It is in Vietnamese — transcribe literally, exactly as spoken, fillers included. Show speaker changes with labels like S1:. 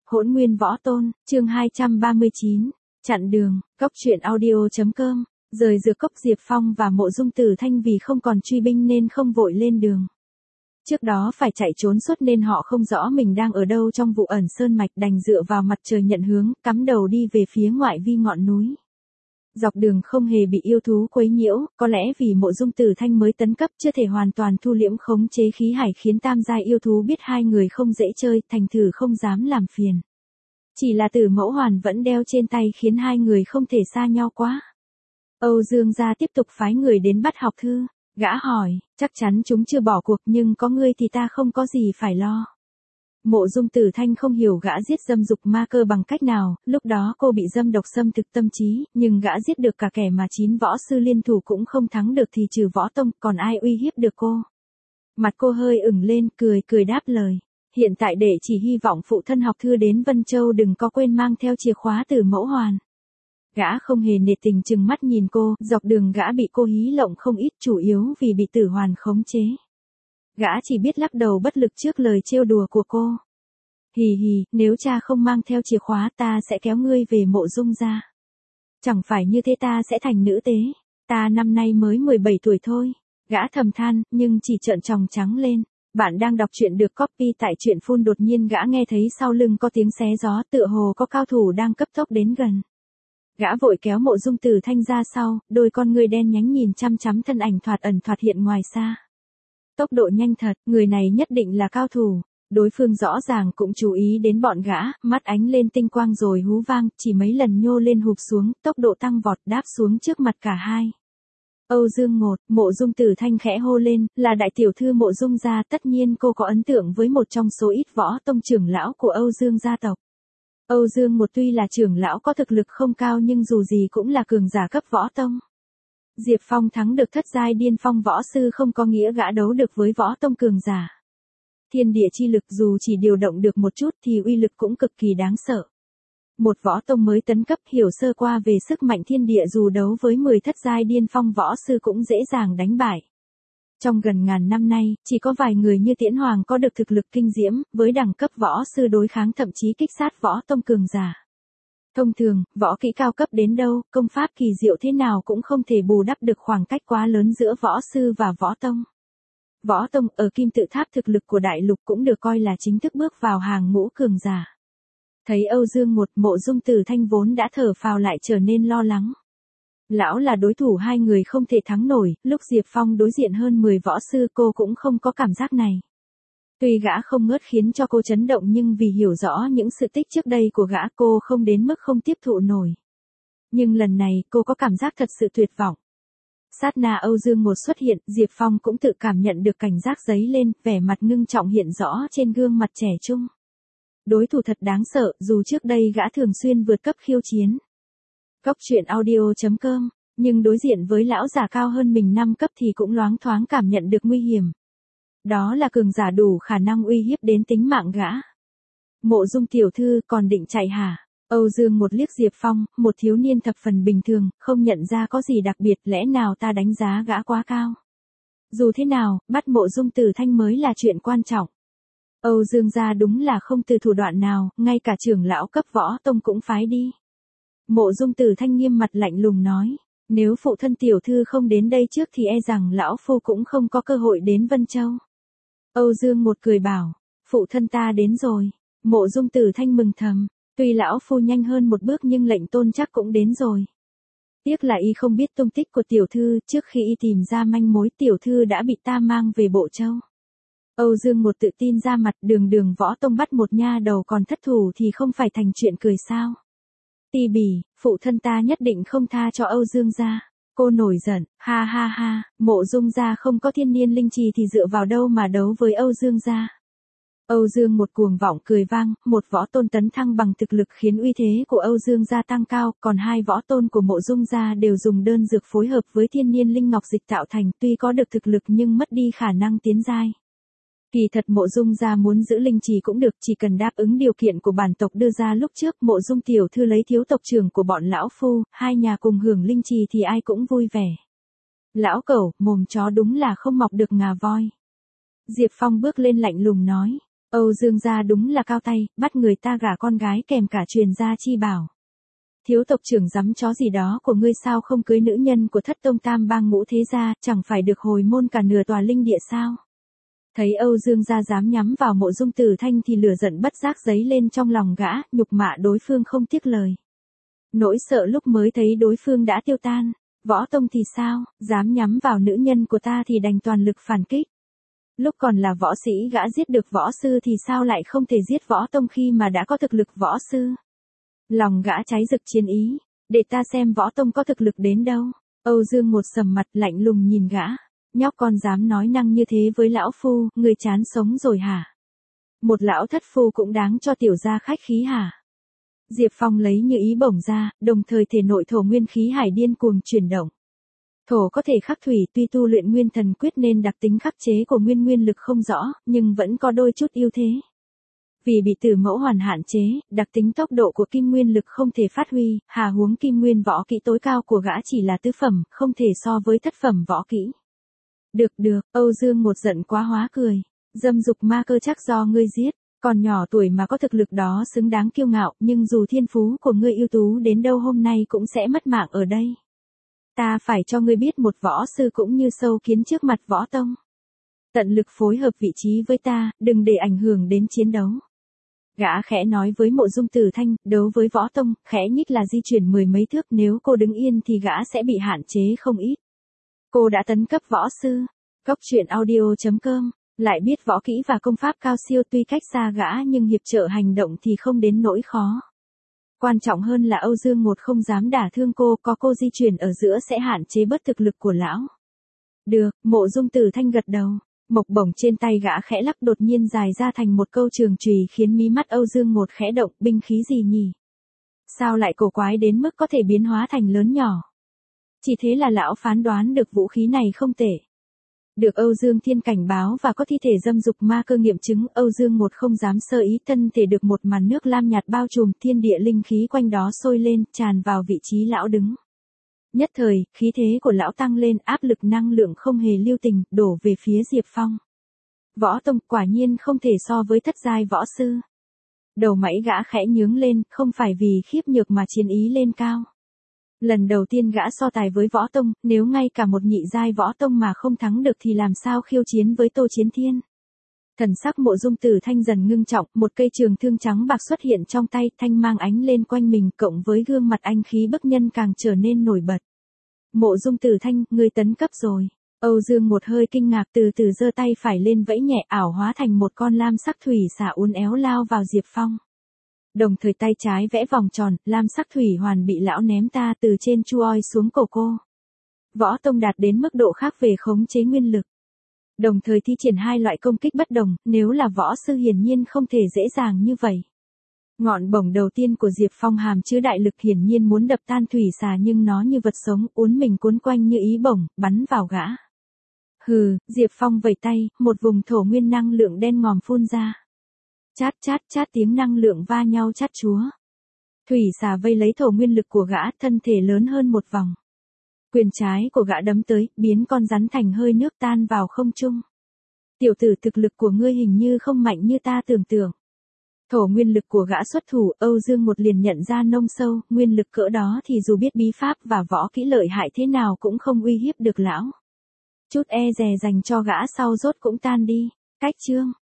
S1: Hỗn nguyên võ tôn, chương hai trăm ba mươi chín, chặn đường, cốc truyện audio.com, rời dược cốc Diệp Phong và Mộ Dung Tử Thanh vì không còn truy binh nên không vội lên đường. Trước đó phải chạy trốn suốt nên họ không rõ mình đang ở đâu trong vụ ẩn sơn mạch, đành dựa vào mặt trời nhận hướng, cắm đầu đi về phía ngoại vi ngọn núi. Dọc đường không hề bị yêu thú quấy nhiễu, có lẽ vì Mộ Dung Tử Thanh mới tấn cấp chưa thể hoàn toàn thu liễm khống chế khí hải khiến tam giai yêu thú biết hai người không dễ chơi, thành thử không dám làm phiền. Chỉ là Tử Mẫu Hoàn vẫn đeo trên tay khiến hai người không thể xa nhau quá. Âu Dương gia tiếp tục phái người đến bắt Học Thư, gã hỏi, chắc chắn chúng chưa bỏ cuộc nhưng có ngươi thì ta không có gì phải lo. Mộ Dung Tử Thanh không hiểu gã giết dâm dục ma cơ bằng cách nào, lúc đó cô bị dâm độc xâm thực tâm trí, nhưng gã giết được cả kẻ mà chín võ sư liên thủ cũng không thắng được thì trừ võ tông, còn ai uy hiếp được cô. Mặt cô hơi ửng lên, cười cười đáp lời, hiện tại đệ chỉ hy vọng phụ thân Học Thư đến Vân Châu đừng có quên mang theo chìa khóa Tử Mẫu Hoàn. Gã không hề nể tình chừng mắt nhìn cô, dọc đường gã bị cô hí lộng không ít, chủ yếu vì bị Tử Hoàn khống chế. Gã chỉ biết lắc đầu bất lực trước lời trêu đùa của cô. Hì hì, nếu cha không mang theo chìa khóa ta sẽ kéo ngươi về Mộ Dung gia. Chẳng phải như thế ta sẽ thành nữ tế, ta năm nay mới mười bảy tuổi thôi. Gã thầm than, nhưng chỉ trợn tròng trắng lên. Bạn đang đọc truyện được copy tại truyện phun, đột nhiên gã nghe thấy sau lưng có tiếng xé gió, tựa hồ có cao thủ đang cấp tốc đến gần. Gã vội kéo Mộ Dung Tử Thanh ra sau, đôi con ngươi đen nhánh nhìn chăm chăm thân ảnh thoạt ẩn thoạt hiện ngoài xa. Tốc độ nhanh thật, người này nhất định là cao thủ. Đối phương rõ ràng cũng chú ý đến bọn gã, mắt ánh lên tinh quang rồi hú vang, chỉ mấy lần nhô lên hụp xuống, tốc độ tăng vọt đáp xuống trước mặt cả hai. Âu Dương Ngột, Mộ Dung Tử Thanh khẽ hô lên, là đại tiểu thư Mộ Dung gia, tất nhiên cô có ấn tượng với một trong số ít võ tông trưởng lão của Âu Dương gia tộc. Âu Dương Ngột tuy là trưởng lão có thực lực không cao nhưng dù gì cũng là cường giả cấp võ tông. Diệp Phong thắng được thất giai điên phong võ sư không có nghĩa gã đấu được với võ tông cường giả. Thiên địa chi lực dù chỉ điều động được một chút thì uy lực cũng cực kỳ đáng sợ. Một võ tông mới tấn cấp hiểu sơ qua về sức mạnh thiên địa dù đấu với mười thất giai điên phong võ sư cũng dễ dàng đánh bại. Trong gần ngàn năm nay, chỉ có vài người như Tiễn Hoàng có được thực lực kinh diễm, với đẳng cấp võ sư đối kháng thậm chí kích sát võ tông cường giả. Thông thường, võ kỹ cao cấp đến đâu, công pháp kỳ diệu thế nào cũng không thể bù đắp được khoảng cách quá lớn giữa võ sư và võ tông. Võ tông ở Kim Tự Tháp thực lực của đại lục cũng được coi là chính thức bước vào hàng ngũ cường giả. Thấy Âu Dương Ngột, Mộ Dung Tử Thanh vốn đã thở phào lại trở nên lo lắng. Lão là đối thủ hai người không thể thắng nổi, lúc Diệp Phong đối diện hơn mười võ sư cô cũng không có cảm giác này. Tuy gã không ngớt khiến cho cô chấn động nhưng vì hiểu rõ những sự tích trước đây của gã cô không đến mức không tiếp thụ nổi. Nhưng lần này cô có cảm giác thật sự tuyệt vọng. Sát na Âu Dương Ngột xuất hiện, Diệp Phong cũng tự cảm nhận được cảnh giác dấy lên, vẻ mặt ngưng trọng hiện rõ trên gương mặt trẻ trung. Đối thủ thật đáng sợ, dù trước đây gã thường xuyên vượt cấp khiêu chiến. Cốc truyện audio.com, nhưng đối diện với lão già cao hơn mình năm cấp thì cũng loáng thoáng cảm nhận được nguy hiểm. Đó là cường giả đủ khả năng uy hiếp đến tính mạng gã. Mộ Dung tiểu thư còn định chạy hả? Âu Dương một liếc Diệp Phong, một thiếu niên thập phần bình thường, không nhận ra có gì đặc biệt, lẽ nào ta đánh giá gã quá cao. Dù thế nào, bắt Mộ Dung Tử Thanh mới là chuyện quan trọng. Âu Dương gia đúng là không từ thủ đoạn nào, ngay cả trưởng lão cấp võ tông cũng phái đi. Mộ Dung Tử Thanh nghiêm mặt lạnh lùng nói, nếu phụ thân tiểu thư không đến đây trước thì e rằng lão phu cũng không có cơ hội đến Vân Châu. Âu Dương một cười bảo, phụ thân ta đến rồi. Mộ Dung Tử Thanh mừng thầm, tuy lão phu nhanh hơn một bước nhưng lệnh tôn chắc cũng đến rồi. Tiếc là y không biết tung tích của tiểu thư, trước khi y tìm ra manh mối tiểu thư đã bị ta mang về Bộ Châu. Âu Dương một tự tin ra mặt, đường đường võ tông bắt một nha đầu còn thất thủ thì không phải thành chuyện cười sao. Ti bỉ, phụ thân ta nhất định không tha cho Âu Dương gia. Cô nổi giận, ha ha ha, Mộ Dung gia không có thiên niên linh trì thì dựa vào đâu mà đấu với Âu Dương gia. Âu Dương một cuồng vọng cười vang, một võ tôn tấn thăng bằng thực lực khiến uy thế của Âu Dương gia tăng cao, còn hai võ tôn của Mộ Dung gia đều dùng đơn dược phối hợp với thiên niên linh ngọc dịch tạo thành, tuy có được thực lực nhưng mất đi khả năng tiến giai. Kỳ thật Mộ Dung gia muốn giữ linh trì cũng được, chỉ cần đáp ứng điều kiện của bản tộc đưa ra lúc trước, Mộ Dung tiểu thư lấy thiếu tộc trưởng của bọn lão phu, hai nhà cùng hưởng linh trì thì ai cũng vui vẻ. Lão cẩu, mồm chó đúng là không mọc được ngà voi. Diệp Phong bước lên lạnh lùng nói, Âu Dương gia đúng là cao tay, bắt người ta gả con gái kèm cả truyền gia chi bảo. Thiếu tộc trưởng dám chó gì đó của ngươi sao không cưới nữ nhân của thất tông tam bang ngũ thế gia, chẳng phải được hồi môn cả nửa tòa linh địa sao? Thấy Âu Dương gia dám nhắm vào Mộ Dung Tử Thanh thì lửa giận bất giác dấy lên trong lòng gã, nhục mạ đối phương không tiếc lời. Nỗi sợ lúc mới thấy đối phương đã tiêu tan, võ tông thì sao, dám nhắm vào nữ nhân của ta thì đành toàn lực phản kích. Lúc còn là võ sĩ gã giết được võ sư thì sao lại không thể giết võ tông khi mà đã có thực lực võ sư. Lòng gã cháy rực chiến ý, để ta xem võ tông có thực lực đến đâu. Âu Dương một sầm mặt lạnh lùng nhìn gã, nhóc con dám nói năng như thế với lão phu, người chán sống rồi hả? Một lão thất phu cũng đáng cho tiểu gia khách khí hả? Diệp Phong lấy như ý bổng ra, đồng thời thể nội thổ nguyên khí hải điên cuồng chuyển động. Thổ có thể khắc thủy, tuy tu luyện nguyên thần quyết nên đặc tính khắc chế của nguyên nguyên lực không rõ, nhưng vẫn có đôi chút ưu thế. Vì bị tử mẫu hoàn hạn chế, đặc tính tốc độ của kim nguyên lực không thể phát huy, hà huống kim nguyên võ kỹ tối cao của gã chỉ là tứ phẩm, không thể so với thất phẩm võ kỹ. Được được, Âu Dương một giận quá hóa cười. Dâm dục ma cơ chắc do ngươi giết, còn nhỏ tuổi mà có thực lực đó xứng đáng kiêu ngạo, nhưng dù thiên phú của ngươi ưu tú đến đâu hôm nay cũng sẽ mất mạng ở đây. Ta phải cho ngươi biết một võ sư cũng như sâu kiến trước mặt võ tông. Tận lực phối hợp vị trí với ta, đừng để ảnh hưởng đến chiến đấu. Gã khẽ nói với Mộ Dung Tử Thanh, đấu với võ tông, khẽ nhích là di chuyển mười mấy thước, nếu cô đứng yên thì gã sẽ bị hạn chế không ít. Cô đã tấn cấp võ sư. Cốc truyện audio chấm com, lại biết võ kỹ và công pháp cao siêu, tuy cách xa gã nhưng hiệp trợ hành động thì không đến nỗi khó. Quan trọng hơn là Âu Dương một không dám đả thương cô, có cô di chuyển ở giữa sẽ hạn chế bớt thực lực của lão. Được, Mộ Dung Tử Thanh gật đầu. Mộc bổng trên tay gã khẽ lắc đột nhiên dài ra thành một câu trường chùy khiến mí mắt Âu Dương một khẽ động, binh khí gì nhỉ? Sao lại cổ quái đến mức có thể biến hóa thành lớn nhỏ? Chỉ thế là lão phán đoán được vũ khí này không tệ. Được Âu Dương Thiên cảnh báo và có thi thể dâm dục ma cơ nghiệm chứng, Âu Dương một không dám sơ ý, thân thể được một màn nước lam nhạt bao trùm, thiên địa linh khí quanh đó sôi lên, tràn vào vị trí lão đứng. Nhất thời, khí thế của lão tăng lên, áp lực năng lượng không hề lưu tình, đổ về phía Diệp Phong. Võ tông quả nhiên không thể so với thất giai võ sư. Đầu mảy gã khẽ nhướng lên, không phải vì khiếp nhược mà chiến ý lên cao. Lần đầu tiên gã so tài với võ tông, nếu ngay cả một nhị giai võ tông mà không thắng được thì làm sao khiêu chiến với Tô Chiến Thiên. Thần sắc Mộ Dung Tử Thanh dần ngưng trọng, một cây trường thương trắng bạc xuất hiện trong tay, thanh mang ánh lên quanh mình, cộng với gương mặt anh khí bức nhân càng trở nên nổi bật. Mộ Dung Tử Thanh, ngươi tấn cấp rồi. Âu Dương một hơi kinh ngạc, từ từ giơ tay phải lên vẫy nhẹ, ảo hóa thành một con lam sắc thủy xà uốn éo lao vào Diệp Phong. Đồng thời tay trái vẽ vòng tròn, lam sắc thủy hoàn bị lão ném ta từ trên chu oi xuống cổ cô. Võ tông đạt đến mức độ khác về khống chế nguyên lực. Đồng thời thi triển hai loại công kích bất đồng, nếu là võ sư hiển nhiên không thể dễ dàng như vậy. Ngọn bổng đầu tiên của Diệp Phong hàm chứa đại lực, hiển nhiên muốn đập tan thủy xà, nhưng nó như vật sống, uốn mình cuốn quanh như ý bổng, bắn vào gã. Hừ, Diệp Phong vẩy tay, một vùng thổ nguyên năng lượng đen ngòm phun ra. Chát chát chát tiếng năng lượng va nhau chát chúa. Thủy xà vây lấy thổ nguyên lực của gã, thân thể lớn hơn một vòng. Quyền trái của gã đấm tới, biến con rắn thành hơi nước tan vào không trung. Tiểu tử, thực lực của ngươi hình như không mạnh như ta tưởng tượng. Thổ nguyên lực của gã xuất thủ, Âu Dương một liền nhận ra nông sâu, nguyên lực cỡ đó thì dù biết bí pháp và võ kỹ lợi hại thế nào cũng không uy hiếp được lão. Chút e dè dành cho gã sau rốt cũng tan đi. Cách chương